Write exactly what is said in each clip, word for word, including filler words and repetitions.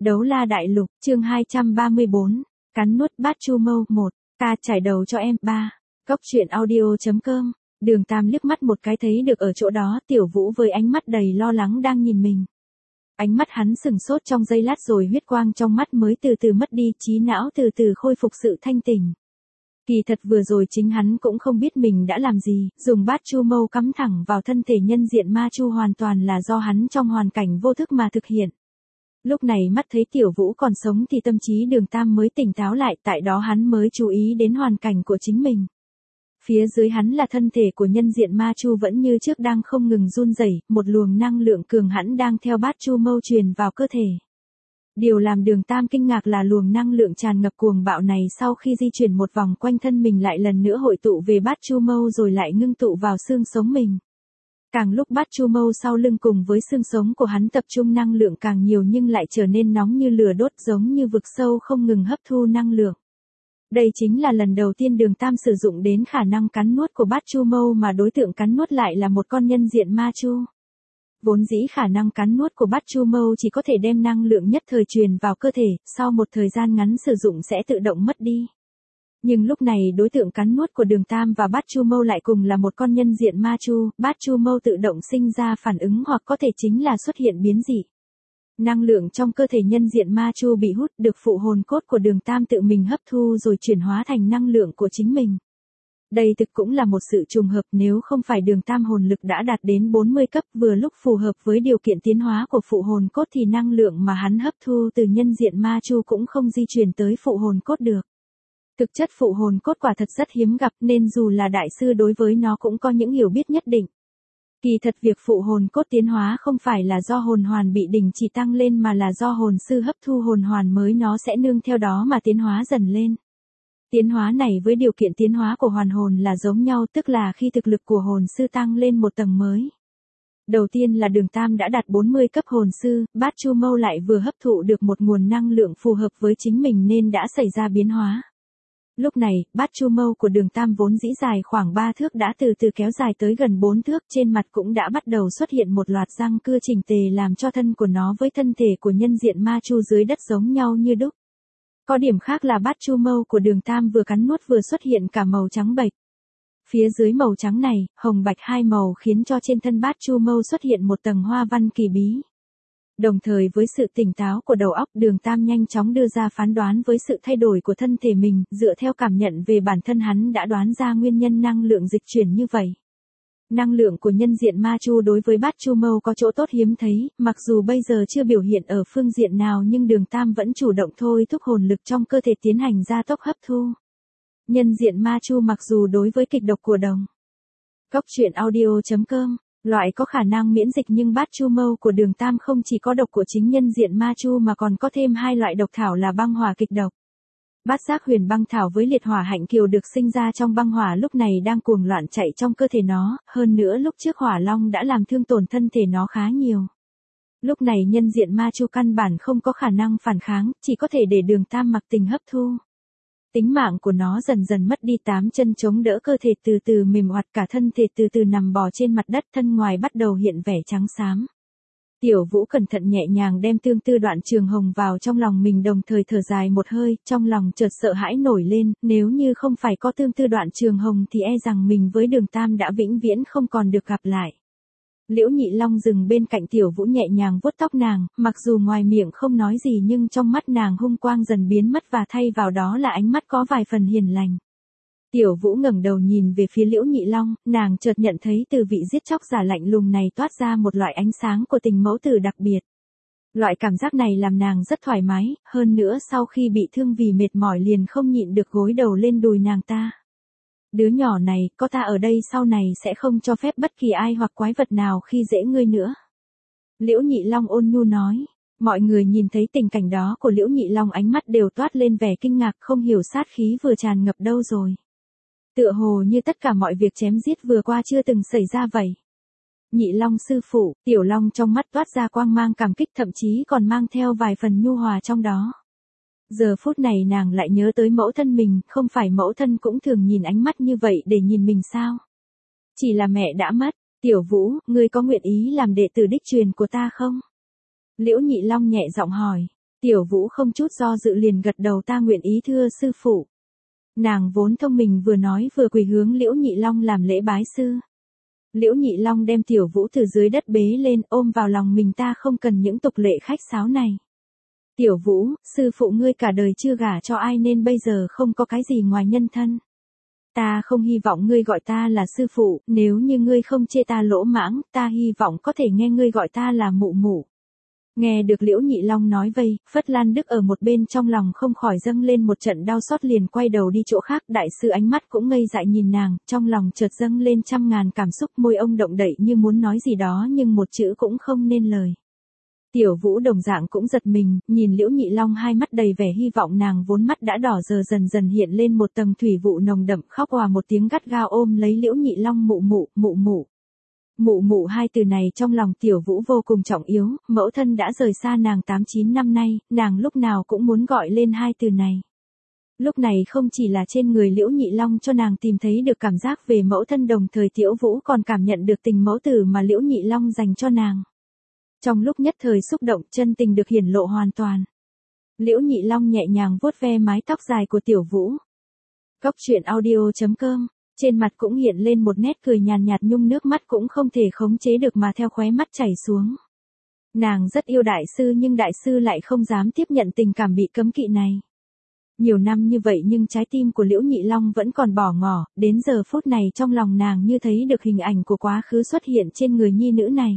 Đấu la đại lục, chương hai trăm ba mươi bốn, cắn nuốt bát chu mâu, một, ca trải đầu cho em, ba. Cốc truyện audio.com, Đường Tam liếc mắt một cái thấy được ở chỗ đó Tiểu Vũ với ánh mắt đầy lo lắng đang nhìn mình. Ánh mắt hắn sừng sốt trong giây lát rồi huyết quang trong mắt mới từ từ mất đi, trí não từ từ khôi phục sự thanh tỉnh. Kỳ thật vừa rồi chính hắn cũng không biết mình đã làm gì, dùng bát chu mâu cắm thẳng vào thân thể nhân diện ma chu hoàn toàn là do hắn trong hoàn cảnh vô thức mà thực hiện. Lúc này mắt thấy Tiểu Vũ còn sống thì tâm trí Đường Tam mới tỉnh táo lại, tại đó hắn mới chú ý đến hoàn cảnh của chính mình. Phía dưới hắn là thân thể của nhân diện ma chu vẫn như trước đang không ngừng run rẩy, một luồng năng lượng cường hãn đang theo bát chu mâu truyền vào cơ thể. Điều làm Đường Tam kinh ngạc là luồng năng lượng tràn ngập cuồng bạo này sau khi di chuyển một vòng quanh thân mình lại lần nữa hội tụ về bát chu mâu rồi lại ngưng tụ vào xương sống mình. Càng lúc bát chu mâu sau lưng cùng với xương sống của hắn tập trung năng lượng càng nhiều nhưng lại trở nên nóng như lửa đốt, giống như vực sâu không ngừng hấp thu năng lượng. Đây chính là lần đầu tiên Đường Tam sử dụng đến khả năng cắn nuốt của bát chu mâu mà đối tượng cắn nuốt lại là một con nhân diện ma chu. Vốn dĩ khả năng cắn nuốt của bát chu mâu chỉ có thể đem năng lượng nhất thời truyền vào cơ thể, sau một thời gian ngắn sử dụng sẽ tự động mất đi. Nhưng lúc này đối tượng cắn nuốt của Đường Tam và bát chu mâu lại cùng là một con nhân diện ma chu, bát chu mâu tự động sinh ra phản ứng hoặc có thể chính là xuất hiện biến dị. Năng lượng trong cơ thể nhân diện ma chu bị hút được phụ hồn cốt của Đường Tam tự mình hấp thu rồi chuyển hóa thành năng lượng của chính mình. Đây thực cũng là một sự trùng hợp, nếu không phải Đường Tam hồn lực đã đạt đến bốn mươi cấp vừa lúc phù hợp với điều kiện tiến hóa của phụ hồn cốt thì năng lượng mà hắn hấp thu từ nhân diện ma chu cũng không di chuyển tới phụ hồn cốt được. Thực chất phụ hồn cốt quả thật rất hiếm gặp nên dù là đại sư đối với nó cũng có những hiểu biết nhất định. Kỳ thật việc phụ hồn cốt tiến hóa không phải là do hồn hoàn bị đình chỉ tăng lên mà là do hồn sư hấp thu hồn hoàn mới nó sẽ nương theo đó mà tiến hóa dần lên. Tiến hóa này với điều kiện tiến hóa của hoàn hồn là giống nhau, tức là khi thực lực của hồn sư tăng lên một tầng mới. Đầu tiên là Đường Tam đã đạt bốn mươi cấp hồn sư, bát chu mâu lại vừa hấp thụ được một nguồn năng lượng phù hợp với chính mình nên đã xảy ra biến hóa. Lúc này, bát chu mâu của Đường Tam vốn dĩ dài khoảng ba thước đã từ từ kéo dài tới gần bốn thước, trên mặt cũng đã bắt đầu xuất hiện một loạt răng cưa chỉnh tề làm cho thân của nó với thân thể của nhân diện ma chu dưới đất giống nhau như đúc. Có điểm khác là bát chu mâu của Đường Tam vừa cắn nuốt vừa xuất hiện cả màu trắng bệch. Phía dưới màu trắng này, hồng bạch hai màu khiến cho trên thân bát chu mâu xuất hiện một tầng hoa văn kỳ bí. Đồng thời với sự tỉnh táo của đầu óc, Đường Tam nhanh chóng đưa ra phán đoán với sự thay đổi của thân thể mình, dựa theo cảm nhận về bản thân hắn đã đoán ra nguyên nhân năng lượng dịch chuyển như vậy. Năng lượng của nhân diện ma chu đối với bát chu mâu có chỗ tốt hiếm thấy, mặc dù bây giờ chưa biểu hiện ở phương diện nào nhưng Đường Tam vẫn chủ động thôi thúc hồn lực trong cơ thể tiến hành gia tốc hấp thu. Nhân diện ma chu mặc dù đối với kịch độc của đồng. Cốc truyện audio.com, loại có khả năng miễn dịch nhưng bát chu mâu của Đường Tam không chỉ có độc của chính nhân diện ma chu mà còn có thêm hai loại độc thảo là băng hỏa kịch độc. Bát giác huyền băng thảo với liệt hỏa hạnh kiều được sinh ra trong băng hỏa lúc này đang cuồng loạn chạy trong cơ thể nó, hơn nữa lúc trước hỏa long đã làm thương tổn thân thể nó khá nhiều. Lúc này nhân diện ma chu căn bản không có khả năng phản kháng, chỉ có thể để Đường Tam mặc tình hấp thu. Tính mạng của nó dần dần mất đi, tám chân chống đỡ cơ thể từ từ mềm oặt, cả thân thể từ từ nằm bò trên mặt đất, thân ngoài bắt đầu hiện vẻ trắng xám. Tiểu Vũ cẩn thận nhẹ nhàng đem tương tư đoạn trường hồng vào trong lòng mình, đồng thời thở dài một hơi, trong lòng chợt sợ hãi nổi lên, nếu như không phải có tương tư đoạn trường hồng thì e rằng mình với Đường Tam đã vĩnh viễn không còn được gặp lại. Liễu Nhị Long dừng bên cạnh Tiểu Vũ nhẹ nhàng vuốt tóc nàng, mặc dù ngoài miệng không nói gì nhưng trong mắt nàng hung quang dần biến mất và thay vào đó là ánh mắt có vài phần hiền lành. Tiểu Vũ ngẩng đầu nhìn về phía Liễu Nhị Long, nàng chợt nhận thấy từ vị giết chóc giả lạnh lùng này toát ra một loại ánh sáng của tình mẫu tử đặc biệt. Loại cảm giác này làm nàng rất thoải mái, hơn nữa sau khi bị thương vì mệt mỏi liền không nhịn được gối đầu lên đùi nàng ta. Đứa nhỏ này, có ta ở đây sau này sẽ không cho phép bất kỳ ai hoặc quái vật nào khi dễ ngươi nữa. Liễu Nhị Long ôn nhu nói. Mọi người nhìn thấy tình cảnh đó của Liễu Nhị Long ánh mắt đều toát lên vẻ kinh ngạc, không hiểu sát khí vừa tràn ngập đâu rồi. Tựa hồ như tất cả mọi việc chém giết vừa qua chưa từng xảy ra vậy. Nhị Long sư phụ, Tiểu Long trong mắt toát ra quang mang cảm kích, thậm chí còn mang theo vài phần nhu hòa trong đó. Giờ phút này nàng lại nhớ tới mẫu thân mình, không phải mẫu thân cũng thường nhìn ánh mắt như vậy để nhìn mình sao? Chỉ là mẹ đã mất. Tiểu Vũ, ngươi có nguyện ý làm đệ tử đích truyền của ta không? Liễu Nhị Long nhẹ giọng hỏi. Tiểu Vũ không chút do dự liền gật đầu ta nguyện ý thưa sư phụ. Nàng vốn thông minh vừa nói vừa quỳ hướng Liễu Nhị Long làm lễ bái sư. Liễu Nhị Long đem Tiểu Vũ từ dưới đất bế lên ôm vào lòng mình ta không cần những tục lệ khách sáo này. Tiểu Vũ, sư phụ ngươi cả đời chưa gả cho ai nên bây giờ không có cái gì ngoài nhân thân. Ta không hy vọng ngươi gọi ta là sư phụ, nếu như ngươi không chê ta lỗ mãng, ta hy vọng có thể nghe ngươi gọi ta là mụ mụ. Nghe được Liễu Nhị Long nói vây, Phất Lan Đức ở một bên trong lòng không khỏi dâng lên một trận đau xót liền quay đầu đi chỗ khác, đại sư ánh mắt cũng ngây dại nhìn nàng, trong lòng chợt dâng lên trăm ngàn cảm xúc, môi ông động đậy như muốn nói gì đó nhưng một chữ cũng không nên lời. Tiểu Vũ đồng dạng cũng giật mình, nhìn Liễu Nhị Long hai mắt đầy vẻ hy vọng nàng vốn mắt đã đỏ giờ dần dần hiện lên một tầng thủy vụ nồng đậm khóc òa một tiếng gắt gao ôm lấy Liễu Nhị Long mụ mụ, mụ mụ. Mụ mụ hai từ này trong lòng Tiểu Vũ vô cùng trọng yếu, mẫu thân đã rời xa nàng tám chín năm nay, nàng lúc nào cũng muốn gọi lên hai từ này. Lúc này không chỉ là trên người Liễu Nhị Long cho nàng tìm thấy được cảm giác về mẫu thân đồng thời Tiểu Vũ còn cảm nhận được tình mẫu tử mà Liễu Nhị Long dành cho nàng. Trong lúc nhất thời xúc động chân tình được hiển lộ hoàn toàn. Liễu Nhị Long nhẹ nhàng vuốt ve mái tóc dài của Tiểu Vũ. Cốc truyện audio chấm com, trên mặt cũng hiện lên một nét cười nhàn nhạt nhung nước mắt cũng không thể khống chế được mà theo khóe mắt chảy xuống. Nàng rất yêu đại sư nhưng đại sư lại không dám tiếp nhận tình cảm bị cấm kỵ này. Nhiều năm như vậy nhưng trái tim của Liễu Nhị Long vẫn còn bỏ ngỏ, đến giờ phút này trong lòng nàng như thấy được hình ảnh của quá khứ xuất hiện trên người nhi nữ này.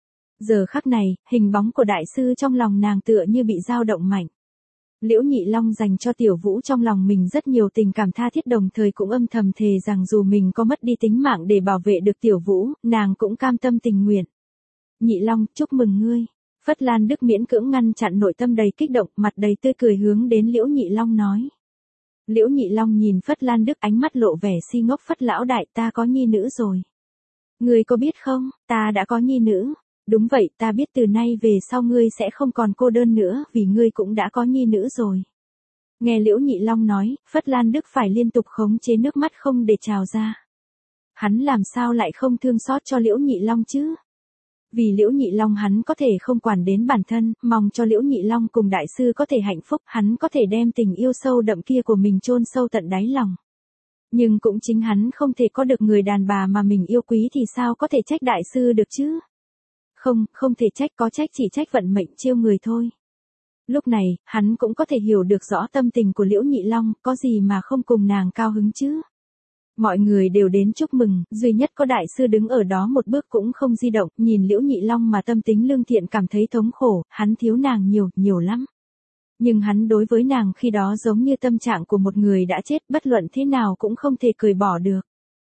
Giờ khắc này, hình bóng của đại sư trong lòng nàng tựa như bị dao động mạnh. Liễu Nhị Long dành cho Tiểu Vũ trong lòng mình rất nhiều tình cảm tha thiết đồng thời cũng âm thầm thề rằng dù mình có mất đi tính mạng để bảo vệ được Tiểu Vũ, nàng cũng cam tâm tình nguyện. Nhị Long, chúc mừng ngươi. Phất Lan Đức miễn cưỡng ngăn chặn nội tâm đầy kích động, mặt đầy tươi cười hướng đến Liễu Nhị Long nói. Liễu Nhị Long nhìn Phất Lan Đức ánh mắt lộ vẻ si ngốc Phất lão đại ta có nhi nữ rồi. Ngươi có biết không, ta đã có nhi nữ. Đúng vậy, ta biết từ nay về sau ngươi sẽ không còn cô đơn nữa, vì ngươi cũng đã có nhi nữ rồi. Nghe Liễu Nhị Long nói, Phất Lan Đức phải liên tục khống chế nước mắt không để trào ra. Hắn làm sao lại không thương xót cho Liễu Nhị Long chứ? Vì Liễu Nhị Long hắn có thể không quản đến bản thân, mong cho Liễu Nhị Long cùng đại sư có thể hạnh phúc, hắn có thể đem tình yêu sâu đậm kia của mình chôn sâu tận đáy lòng. Nhưng cũng chính hắn không thể có được người đàn bà mà mình yêu quý thì sao có thể trách đại sư được chứ? Không, không thể trách, có trách chỉ trách vận mệnh trêu người thôi. Lúc này, hắn cũng có thể hiểu được rõ tâm tình của Liễu Nhị Long, có gì mà không cùng nàng cao hứng chứ. Mọi người đều đến chúc mừng, duy nhất có đại sư đứng ở đó một bước cũng không di động, nhìn Liễu Nhị Long mà tâm tính lương thiện cảm thấy thống khổ, hắn thiếu nàng nhiều, nhiều lắm. Nhưng hắn đối với nàng khi đó giống như tâm trạng của một người đã chết, bất luận thế nào cũng không thể cười bỏ được.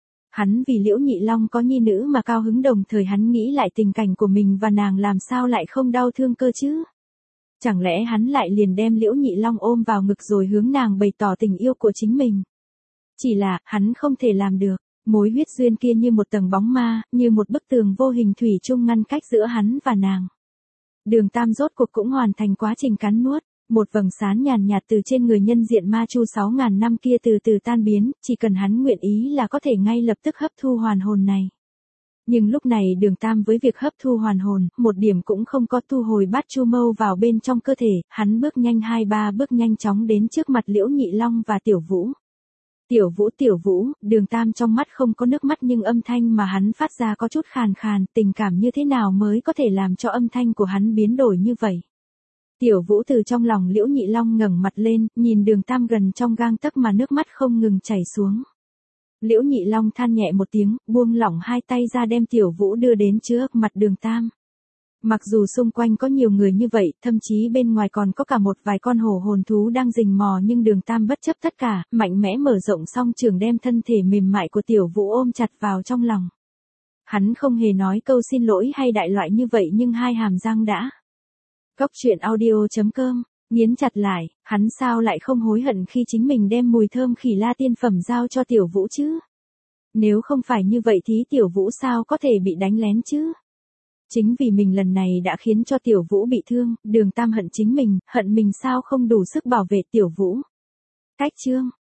Hắn vì Liễu Nhị Long có nhi nữ mà cao hứng đồng thời hắn nghĩ lại tình cảnh của mình và nàng làm sao lại không đau thương cơ chứ. Chẳng lẽ hắn lại liền đem Liễu Nhị Long ôm vào ngực rồi hướng nàng bày tỏ tình yêu của chính mình. Chỉ là, hắn không thể làm được, mối huyết duyên kia như một tầng bóng ma, như một bức tường vô hình thủy chung ngăn cách giữa hắn và nàng. Đường Tam rốt cuộc cũng hoàn thành quá trình cắn nuốt. Một vầng sáng nhàn nhạt từ trên người nhân diện ma chu sáu ngàn năm kia từ từ tan biến, chỉ cần hắn nguyện ý là có thể ngay lập tức hấp thu hoàn hồn này. Nhưng lúc này Đường Tam với việc hấp thu hoàn hồn, một điểm cũng không có thu hồi bát chu mâu vào bên trong cơ thể, hắn bước nhanh hai ba bước nhanh chóng đến trước mặt Liễu Nhị Long và Tiểu Vũ. Tiểu Vũ Tiểu Vũ, Đường Tam trong mắt không có nước mắt nhưng âm thanh mà hắn phát ra có chút khàn khàn, tình cảm như thế nào mới có thể làm cho âm thanh của hắn biến đổi như vậy. Tiểu Vũ từ trong lòng Liễu Nhị Long ngẩng mặt lên, nhìn Đường Tam gần trong gang tấc mà nước mắt không ngừng chảy xuống. Liễu Nhị Long than nhẹ một tiếng, buông lỏng hai tay ra đem Tiểu Vũ đưa đến trước mặt Đường Tam. Mặc dù xung quanh có nhiều người như vậy, thậm chí bên ngoài còn có cả một vài con hổ hồn thú đang rình mò nhưng Đường Tam bất chấp tất cả, mạnh mẽ mở rộng song trường đem thân thể mềm mại của Tiểu Vũ ôm chặt vào trong lòng. Hắn không hề nói câu xin lỗi hay đại loại như vậy nhưng hai hàm răng đã. Cốc truyện audio chấm com, nghiến chặt lại, hắn sao lại không hối hận khi chính mình đem mùi thơm khỉ la tiên phẩm giao cho Tiểu Vũ chứ? Nếu không phải như vậy thì Tiểu Vũ sao có thể bị đánh lén chứ? Chính vì mình lần này đã khiến cho Tiểu Vũ bị thương, Đường Tam hận chính mình, hận mình sao không đủ sức bảo vệ Tiểu Vũ. Cách chương